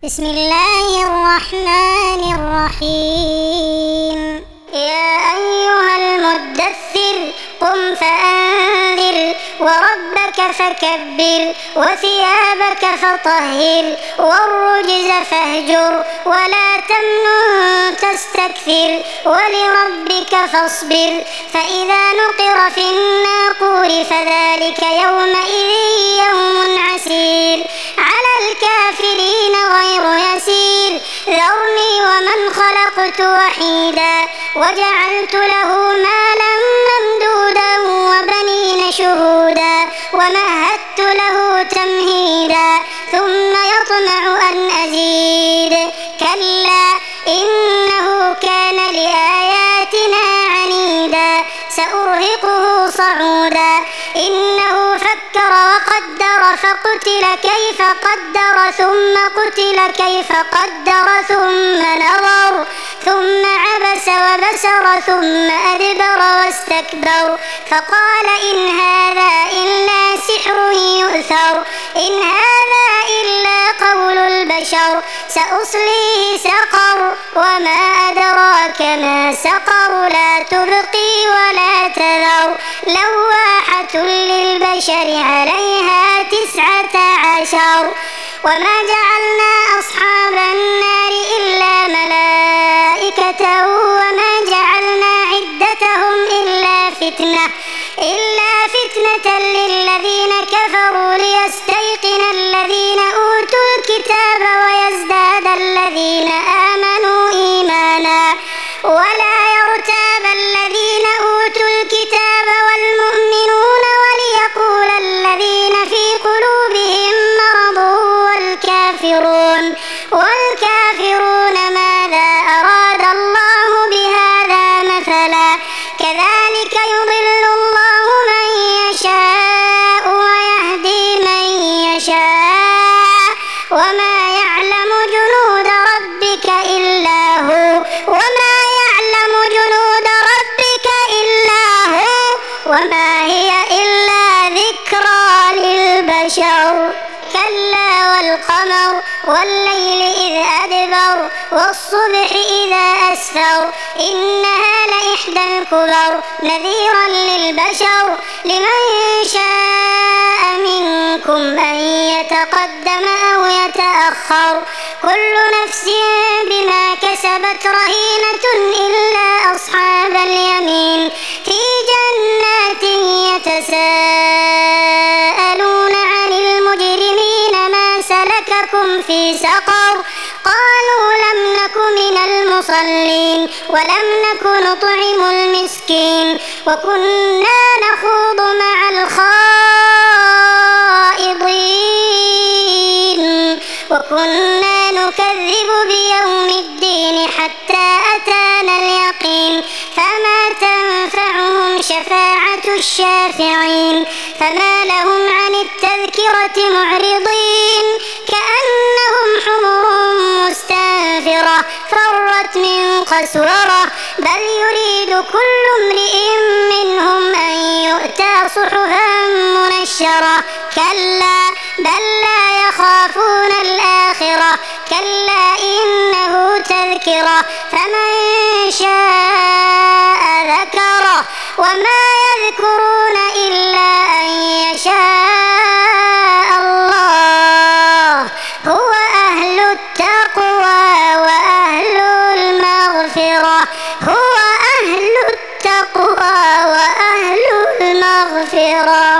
بسم الله الرحمن الرحيم. يا أيها المدثر قم فأنذر وربك فكبر وثيابك فطهر والرجز فاهجر ولا تمنن تستكثر ولربك فاصبر فإذا نقر في الناقور فذلك يومئذ يوم عسير على الكافرين غير يسير. ذرني ومن خلقت وحيدا وجعلت له مالا ممدودا وبنين شهودا ومهدت له تمهيدا ثم يطمع أن أزيد كلا إنه كان لآياتنا عنيدا سأرهقه صعودا إنه فكر وقدر فقتل كيف قدر ثم قتل كيف قدر ثم نظر ثم عبس وبسر ثم أدبر واستكبر فقال إن هذا إلا سحر يؤثر إن هذا إلا قول البشر سأصليه سقر وما أدراك ما سقر لا تبقي ولا تذر لواحة للبشر عليها 19 وما جعلنا أصحاب النار إلا ملائكة وما جعلنا عدتهم إلا فتنة للذين كفروا ليستيقن الذين أوتوا الكتاب ويزداد الذين آمنوا إيمانا ولا يرتاب الذين أوتوا الكتاب والمؤمنون وليقول الذين في قلوبهم مرض والكافرون ماذا أراد الله بهذا مثلا كذلك يضل الله من يشاء ويهدي من يشاء وما يعلم جنود ربك إلا هو وما هي إلا ذكرى للبشر كلا والقمر والليل إذ أدبر والصبح إذا أسفر إنها لإحدى الكبر نذيرا للبشر لمن شاء منكم أن يتقدم أو يتأخر كل نفس بما كسبت رهينة إلا أصحاب اليمين في جنات يتساءلون عن المجرمين ما سلككم في سقر قالوا لم نك من المصلين ولم نك نطعم المسكين وكنا نخوض مع الخائضين وكنا نكذب بيوم الدين حتى أتانا اليقين فما تنفعهم شفاعة الشافعين فما لهم عن التذكرة معرضين كأنهم حمر مستنفرة فرت من قسورة بل يريد كل امرئ منهم أن يؤتى صحفا منشرة كلا بل لا يخافون الآخرة كلا إنه تذكرة فمن شاء ذكره وما يذكرون إلا أن يشاء الله هو أهل التقوى وأهل المغفرة